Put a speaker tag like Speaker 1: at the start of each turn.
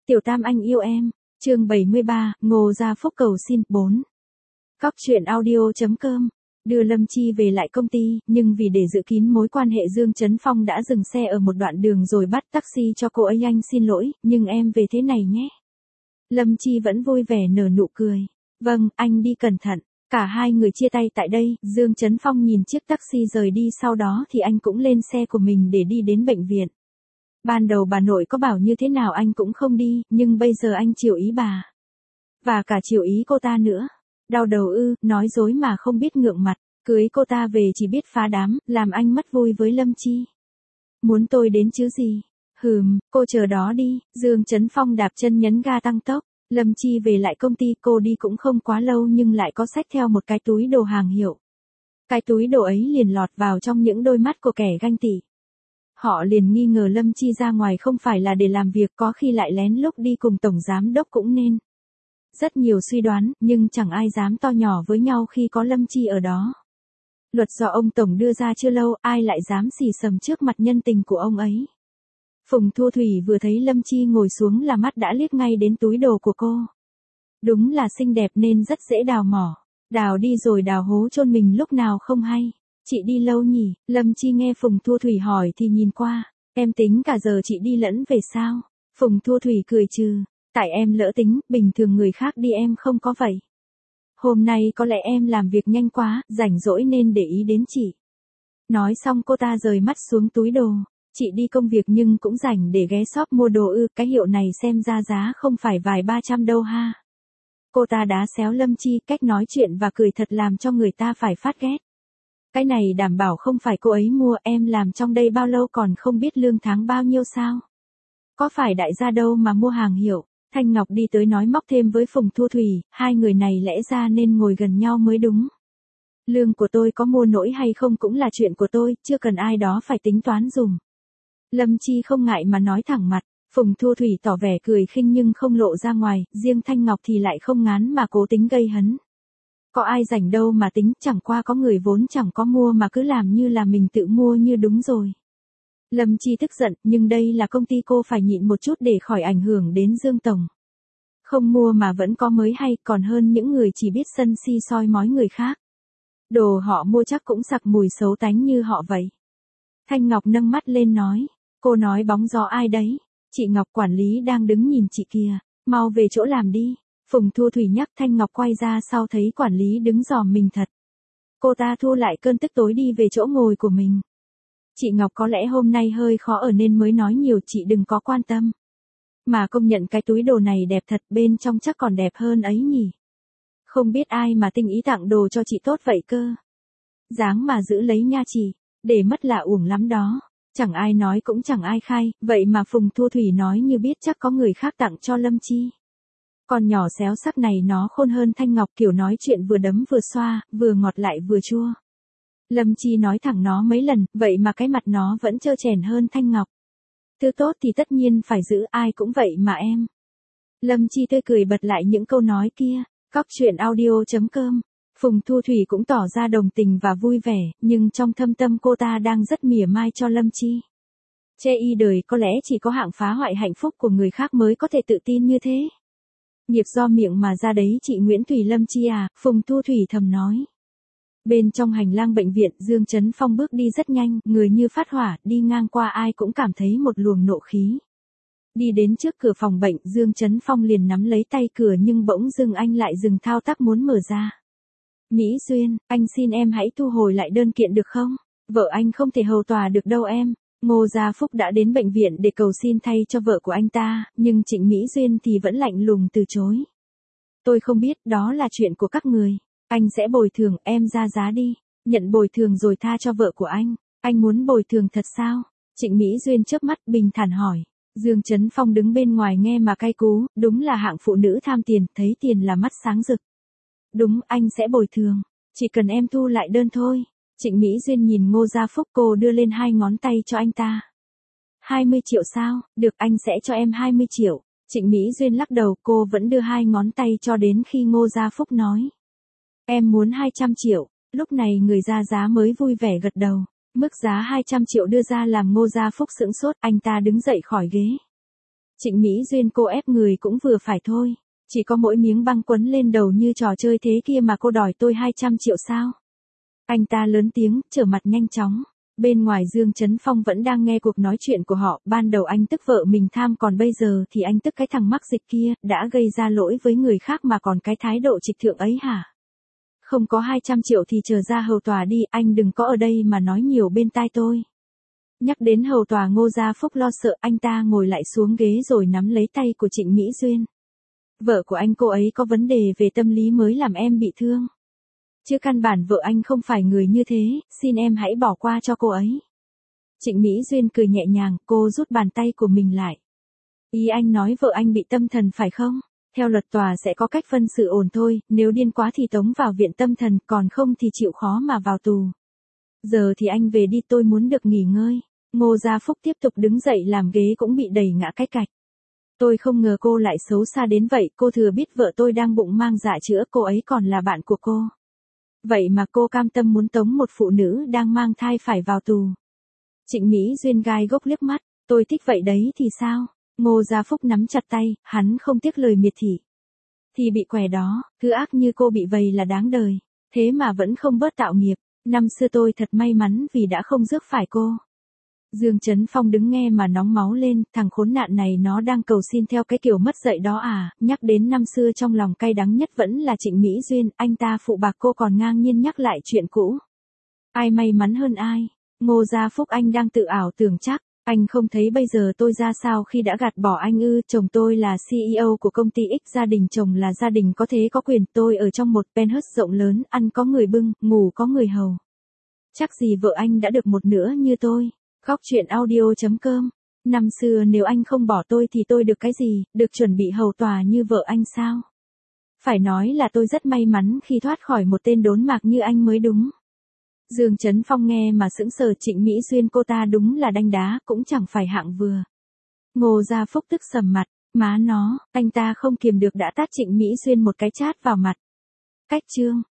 Speaker 1: Tiểu Tam anh yêu em. Chương 73, Ngô Gia Phúc cầu xin 4. Cóc truyện audio.com. Đưa Lâm Chi về lại công ty, nhưng vì để giữ kín mối quan hệ Dương Chấn Phong đã dừng xe ở một đoạn đường rồi bắt taxi cho cô ấy. Anh xin lỗi, nhưng em về thế này nhé. Lâm Chi vẫn vui vẻ nở nụ cười. Vâng, anh đi cẩn thận. Cả hai người chia tay tại đây, Dương Chấn Phong nhìn chiếc taxi rời đi, sau đó thì anh cũng lên xe của mình để đi đến bệnh viện. Ban đầu bà nội có bảo như thế nào anh cũng không đi, nhưng bây giờ anh chiều ý bà. Và cả chiều ý cô ta nữa. Đau đầu ư, nói dối mà không biết ngượng mặt, cưới cô ta về chỉ biết phá đám, làm anh mất vui với Lâm Chi. Muốn tôi đến chứ gì? Cô chờ đó đi. Dương Chấn Phong đạp chân nhấn ga tăng tốc. Lâm Chi về lại công ty, cô đi cũng không quá lâu nhưng lại có xách theo một cái túi đồ hàng hiệu. Cái túi đồ ấy liền lọt vào trong những đôi mắt của kẻ ganh tị. Họ liền nghi ngờ Lâm Chi ra ngoài không phải là để làm việc, có khi lại lén lút đi cùng tổng giám đốc cũng nên. Rất nhiều suy đoán, nhưng chẳng ai dám to nhỏ với nhau khi có Lâm Chi ở đó. Luật do ông tổng đưa ra chưa lâu, ai lại dám xì xầm trước mặt nhân tình của ông ấy. Phùng Thu Thủy vừa thấy Lâm Chi ngồi xuống là mắt đã liếc ngay đến túi đồ của cô. Đúng là xinh đẹp nên rất dễ đào mỏ. Đào đi rồi đào hố chôn mình lúc nào không hay. Chị đi lâu nhỉ? Lâm Chi nghe Phùng Thu Thủy hỏi thì nhìn qua. Em tính cả giờ chị đi lẫn về sao? Phùng Thu Thủy cười trừ. Tại em lỡ tính, bình thường người khác đi em không có vậy. Hôm nay có lẽ em làm việc nhanh quá, rảnh rỗi nên để ý đến chị. Nói xong cô ta rời mắt xuống túi đồ. Chị đi công việc nhưng cũng rảnh để ghé shop mua đồ ư, cái hiệu này xem ra giá không phải vài 300 đâu ha. Cô ta đá xéo Lâm Chi, cách nói chuyện và cười thật làm cho người ta phải phát ghét. Cái này đảm bảo không phải cô ấy mua, em làm trong đây bao lâu còn không biết lương tháng bao nhiêu sao? Có phải đại gia đâu mà mua hàng hiệu? Thanh Ngọc đi tới nói móc thêm với Phùng Thu Thủy, hai người này lẽ ra nên ngồi gần nhau mới đúng. Lương của tôi có mua nổi hay không cũng là chuyện của tôi, chưa cần ai đó phải tính toán dùm. Lâm Chi không ngại mà nói thẳng mặt, Phùng Thu Thủy tỏ vẻ cười khinh nhưng không lộ ra ngoài, riêng Thanh Ngọc thì lại không ngán mà cố tính gây hấn. Có ai rảnh đâu mà tính, chẳng qua có người vốn chẳng có mua mà cứ làm như là mình tự mua như đúng rồi. Lâm Chi tức giận, nhưng đây là công ty cô phải nhịn một chút để khỏi ảnh hưởng đến Dương Tổng. Không mua mà vẫn có mới hay, còn hơn những người chỉ biết sân si soi mói người khác. Đồ họ mua chắc cũng sặc mùi xấu tánh như họ vậy. Thanh Ngọc nâng mắt lên nói, cô nói bóng gió ai đấy? Chị Ngọc quản lý đang đứng nhìn chị kìa, mau về chỗ làm đi. Phùng Thu Thủy nhắc. Thanh Ngọc quay ra sau thấy quản lý đứng dòm mình thật. Cô ta thu lại cơn tức tối đi về chỗ ngồi của mình. Chị Ngọc có lẽ hôm nay hơi khó ở nên mới nói nhiều, chị đừng có quan tâm. Mà công nhận cái túi đồ này đẹp thật, bên trong chắc còn đẹp hơn ấy nhỉ. Không biết ai mà tinh ý tặng đồ cho chị tốt vậy cơ. Dáng mà giữ lấy nha chị, để mất là uổng lắm đó. Chẳng ai nói cũng chẳng ai khai, vậy mà Phùng Thu Thủy nói như biết chắc có người khác tặng cho Lâm Chi. Con nhỏ xéo sắc này nó khôn hơn Thanh Ngọc, kiểu nói chuyện vừa đấm vừa xoa, vừa ngọt lại vừa chua. Lâm Chi nói thẳng nó mấy lần, vậy mà cái mặt nó vẫn trơ trẽn hơn Thanh Ngọc. Thứ tốt thì tất nhiên phải giữ, ai cũng vậy mà em. Lâm Chi tươi cười bật lại những câu nói kia. Cóc truyện audio.com. Phùng Thu Thủy cũng tỏ ra đồng tình và vui vẻ, nhưng trong thâm tâm cô ta đang rất mỉa mai cho Lâm Chi. Chê y đời có lẽ chỉ có hạng phá hoại hạnh phúc của người khác mới có thể tự tin như thế. Nghiệp do miệng mà ra đấy chị Nguyễn Thủy Lâm Chi à, Phùng Thu Thủy thầm nói. Bên trong hành lang bệnh viện, Dương Chấn Phong bước đi rất nhanh, người như phát hỏa, đi ngang qua ai cũng cảm thấy một luồng nộ khí. Đi đến trước cửa phòng bệnh, Dương Chấn Phong liền nắm lấy tay cửa nhưng bỗng dưng anh lại dừng thao tác muốn mở ra. Mỹ Duyên, anh xin em hãy thu hồi lại đơn kiện được không? Vợ anh không thể hầu tòa được đâu em. Ngô Gia Phúc đã đến bệnh viện để cầu xin thay cho vợ của anh ta, nhưng Trịnh Mỹ Duyên thì vẫn lạnh lùng từ chối. Tôi không biết, đó là chuyện của các người. Anh sẽ bồi thường, em ra giá đi. Nhận bồi thường rồi tha cho vợ của anh. Anh muốn bồi thường thật sao? Trịnh Mỹ Duyên chớp mắt bình thản hỏi. Dương Chấn Phong đứng bên ngoài nghe mà cay cú, đúng là hạng phụ nữ tham tiền, thấy tiền là mắt sáng rực. Đúng, anh sẽ bồi thường. Chỉ cần em thu lại đơn thôi. Trịnh Mỹ Duyên nhìn Ngô Gia Phúc, cô đưa lên 2 ngón tay cho anh ta. 20 triệu sao? Được, anh sẽ cho em 20 triệu. Trịnh Mỹ Duyên lắc đầu, cô vẫn đưa 2 ngón tay cho đến khi Ngô Gia Phúc nói. Em muốn 200 triệu. Lúc này người ra giá mới vui vẻ gật đầu. Mức giá 200 triệu đưa ra làm Ngô Gia Phúc sững sốt, anh ta đứng dậy khỏi ghế. Trịnh Mỹ Duyên cô ép người cũng vừa phải thôi. Chỉ có mỗi miếng băng quấn lên đầu như trò chơi thế kia mà cô đòi tôi 200 triệu sao? Anh ta lớn tiếng, trở mặt nhanh chóng. Bên ngoài Dương Chấn Phong vẫn đang nghe cuộc nói chuyện của họ, ban đầu anh tức vợ mình tham còn bây giờ thì anh tức cái thằng mắc dịch kia, đã gây ra lỗi với người khác mà còn cái thái độ trịch thượng ấy hả? Không có 200 triệu thì chờ ra hầu tòa đi, anh đừng có ở đây mà nói nhiều bên tai tôi. Nhắc đến hầu tòa Ngô Gia Phúc lo sợ, anh ta ngồi lại xuống ghế rồi nắm lấy tay của Trịnh Mỹ Duyên. Vợ của anh cô ấy có vấn đề về tâm lý mới làm em bị thương. Chứ căn bản vợ anh không phải người như thế, xin em hãy bỏ qua cho cô ấy. Trịnh Mỹ Duyên cười nhẹ nhàng, cô rút bàn tay của mình lại. Ý anh nói vợ anh bị tâm thần phải không? Theo luật tòa sẽ có cách phân xử ổn thôi, nếu điên quá thì tống vào viện tâm thần, còn không thì chịu khó mà vào tù. Giờ thì anh về đi, tôi muốn được nghỉ ngơi. Ngô Gia Phúc tiếp tục đứng dậy làm ghế cũng bị đẩy ngã cái cạch. Tôi không ngờ cô lại xấu xa đến vậy, cô thừa biết vợ tôi đang bụng mang dạ chữa, cô ấy còn là bạn của cô. Vậy mà cô cam tâm muốn tống một phụ nữ đang mang thai phải vào tù. Trịnh Mỹ Duyên gai gốc liếc mắt, tôi thích vậy đấy thì sao? Ngô Gia Phúc nắm chặt tay, hắn không tiếc lời miệt thị. Thì bị què đó, cứ ác như cô bị vầy là đáng đời. Thế mà vẫn không bớt tạo nghiệp. Năm xưa tôi thật may mắn vì đã không rước phải cô. Dương Chấn Phong đứng nghe mà nóng máu lên, thằng khốn nạn này nó đang cầu xin theo cái kiểu mất dạy đó à, nhắc đến năm xưa trong lòng cay đắng nhất vẫn là Trịnh Mỹ Duyên, anh ta phụ bạc cô còn ngang nhiên nhắc lại chuyện cũ. Ai may mắn hơn ai? Ngô Gia Phúc anh đang tự ảo tưởng chắc, anh không thấy bây giờ tôi ra sao khi đã gạt bỏ anh ư, chồng tôi là CEO của công ty X, gia đình chồng là gia đình có thế có quyền, tôi ở trong một penthouse rộng lớn, ăn có người bưng, ngủ có người hầu. Chắc gì vợ anh đã được một nửa như tôi. Góc truyện audio.com. Năm xưa nếu anh không bỏ tôi thì tôi được cái gì, được chuẩn bị hầu tòa như vợ anh sao? Phải nói là tôi rất may mắn khi thoát khỏi một tên đốn mạc như anh mới đúng. Dương Chấn Phong nghe mà sững sờ, Trịnh Mỹ Duyên cô ta đúng là đanh đá, cũng chẳng phải hạng vừa. Ngô Gia Phúc tức sầm mặt, má nó, anh ta không kiềm được đã tát Trịnh Mỹ Duyên một cái chát vào mặt. Cách chương.